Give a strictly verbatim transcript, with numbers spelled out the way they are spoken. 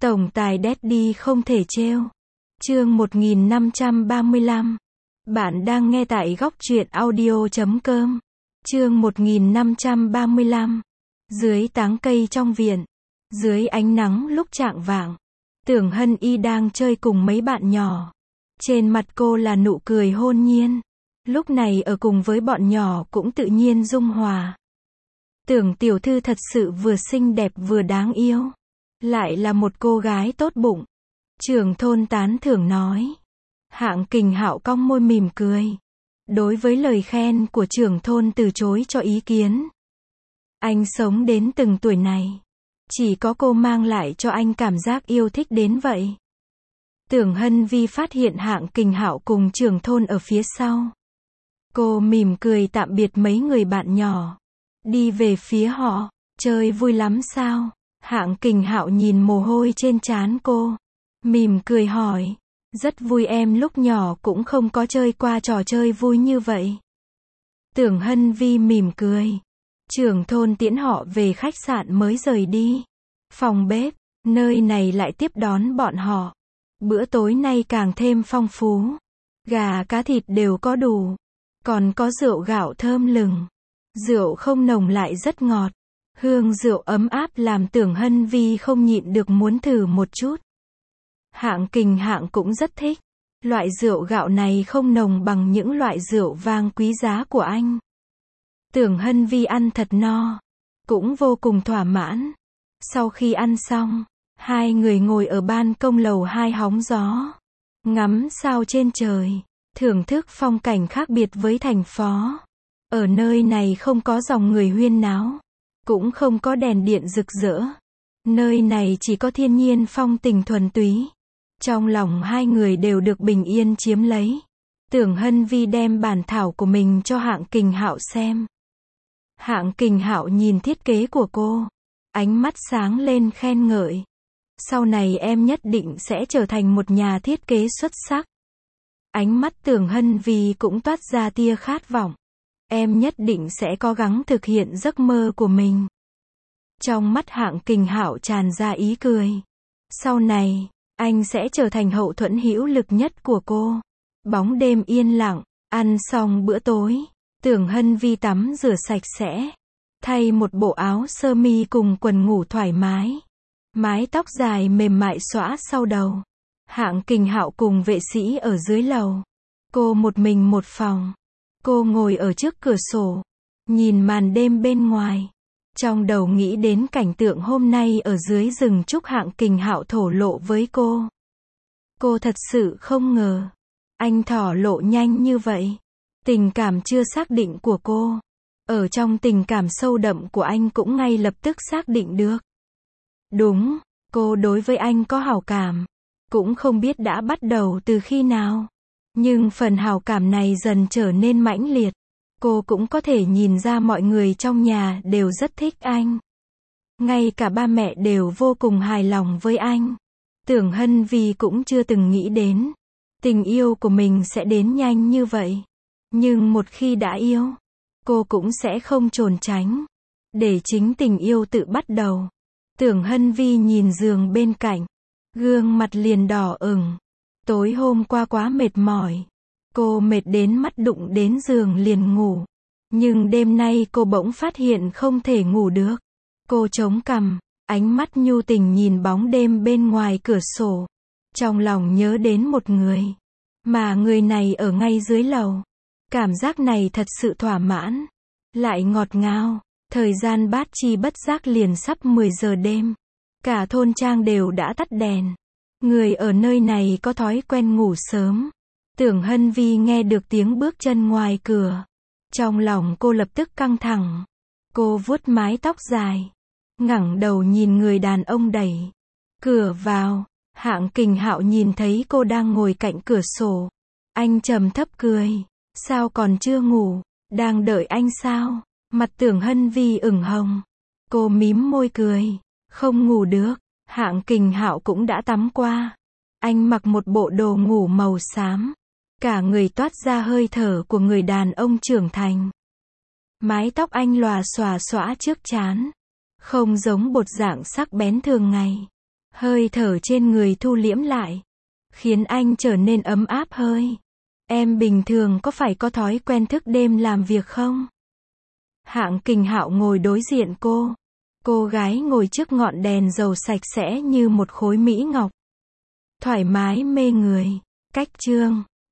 Tổng tài Daddy không thể trêu. Chương một nghìn năm trăm ba mươi lăm. Bạn đang nghe tại góc truyện audio chấm com. Chương một nghìn năm trăm ba mươi lăm. Dưới táng cây trong viện, dưới ánh nắng lúc chạng vạng, Tưởng Hân Y đang chơi cùng mấy bạn nhỏ. Trên mặt cô là nụ cười hôn nhiên. Lúc này ở cùng với bọn nhỏ cũng tự nhiên dung hòa. Tưởng tiểu thư thật sự vừa xinh đẹp vừa đáng yêu. Lại là một cô gái tốt bụng. Trưởng thôn tán thưởng nói. Hạng Kình Hạo cong môi mỉm cười. Đối với lời khen của trưởng thôn từ chối cho ý kiến. Anh sống đến từng tuổi này, chỉ có cô mang lại cho anh cảm giác yêu thích đến vậy. Tưởng Hân Vi phát hiện Hạng Kình Hạo cùng trưởng thôn ở phía sau. Cô mỉm cười tạm biệt mấy người bạn nhỏ. Đi về phía họ. Chơi vui lắm sao? Hạng Kình Hạo nhìn mồ hôi trên trán cô. Mỉm cười hỏi. Rất vui, em lúc nhỏ cũng không có chơi qua trò chơi vui như vậy. Tưởng Hân Vi mỉm cười. Trưởng thôn tiễn họ về khách sạn mới rời đi. Phòng bếp, nơi này lại tiếp đón bọn họ. Bữa tối nay càng thêm phong phú. Gà cá thịt đều có đủ. Còn có rượu gạo thơm lừng. Rượu không nồng lại rất ngọt. Hương rượu ấm áp làm Tưởng Hân Vi không nhịn được muốn thử một chút. Hạng Kình Hạo cũng rất thích. Loại rượu gạo này không nồng bằng những loại rượu vang quý giá của anh. Tưởng Hân Vi ăn thật no. Cũng vô cùng thỏa mãn. Sau khi ăn xong, hai người ngồi ở ban công lầu hai hóng gió. Ngắm sao trên trời. Thưởng thức phong cảnh khác biệt với thành phố. Ở nơi này không có dòng người huyên náo. Cũng không có đèn điện rực rỡ. Nơi này chỉ có thiên nhiên phong tình thuần túy. Trong lòng hai người đều được bình yên chiếm lấy. Tưởng Hân Vi đem bản thảo của mình cho Hạng Kình Hạo xem. Hạng Kình Hạo nhìn thiết kế của cô. Ánh mắt sáng lên khen ngợi. Sau này em nhất định sẽ trở thành một nhà thiết kế xuất sắc. Ánh mắt Tưởng Hân Vi cũng toát ra tia khát vọng. Em nhất định sẽ cố gắng thực hiện giấc mơ của mình. Trong mắt Hạng Kình Hạo tràn ra ý cười. Sau này, anh sẽ trở thành hậu thuẫn hữu lực nhất của cô. Bóng đêm yên lặng, ăn xong bữa tối, Tưởng Hân Vi tắm rửa sạch sẽ, thay một bộ áo sơ mi cùng quần ngủ thoải mái. Mái tóc dài mềm mại xõa sau đầu. Hạng Kình Hạo cùng vệ sĩ ở dưới lầu. Cô một mình một phòng. Cô ngồi ở trước cửa sổ, nhìn màn đêm bên ngoài. Trong đầu nghĩ đến cảnh tượng hôm nay ở dưới rừng trúc Hạng Kình Hạo thổ lộ với cô. Cô thật sự không ngờ. Anh thổ lộ nhanh như vậy. Tình cảm chưa xác định của cô. Ở trong tình cảm sâu đậm của anh cũng ngay lập tức xác định được. Đúng, cô đối với anh có hảo cảm. Cũng không biết đã bắt đầu từ khi nào. Nhưng phần hảo cảm này dần trở nên mãnh liệt. Cô cũng có thể nhìn ra mọi người trong nhà đều rất thích anh. Ngay cả ba mẹ đều vô cùng hài lòng với anh. Tưởng Hân Vi cũng chưa từng nghĩ đến. Tình yêu của mình sẽ đến nhanh như vậy. Nhưng một khi đã yêu, cô cũng sẽ không trốn tránh. Để chính tình yêu tự bắt đầu. Tưởng Hân Vi nhìn giường bên cạnh. Gương mặt liền đỏ ửng. Tối hôm qua quá mệt mỏi. Cô mệt đến mắt đụng đến giường liền ngủ. Nhưng đêm nay cô bỗng phát hiện không thể ngủ được. Cô chống cằm, ánh mắt nhu tình nhìn bóng đêm bên ngoài cửa sổ. Trong lòng nhớ đến một người. Mà người này ở ngay dưới lầu. Cảm giác này thật sự thỏa mãn. Lại ngọt ngào. Thời gian bát chi bất giác liền sắp mười giờ đêm. Cả thôn trang đều đã tắt đèn. Người ở nơi này có thói quen ngủ sớm. Tưởng Hân Vi nghe được tiếng bước chân ngoài cửa. Trong lòng cô lập tức căng thẳng. Cô vuốt mái tóc dài. Ngẩng đầu nhìn người đàn ông đẩy cửa vào. Hạng Kình Hạo nhìn thấy cô đang ngồi cạnh cửa sổ. Anh trầm thấp cười. Sao còn chưa ngủ? Đang đợi anh sao? Mặt Tưởng Hân Vi ửng hồng. Cô mím môi cười. Không ngủ được. Hạng Kình Hạo cũng đã tắm qua. Anh mặc một bộ đồ ngủ màu xám. Cả người toát ra hơi thở của người đàn ông trưởng thành. Mái tóc anh lòa xòa xõa trước trán. Không giống bột dạng sắc bén thường ngày. Hơi thở trên người thu liễm lại, khiến anh trở nên ấm áp hơi. Em bình thường có phải có thói quen thức đêm làm việc không? Hạng Kình Hạo ngồi đối diện cô. Cô gái ngồi trước ngọn đèn dầu sạch sẽ như một khối mỹ ngọc. Thoải mái mê người. Cách chương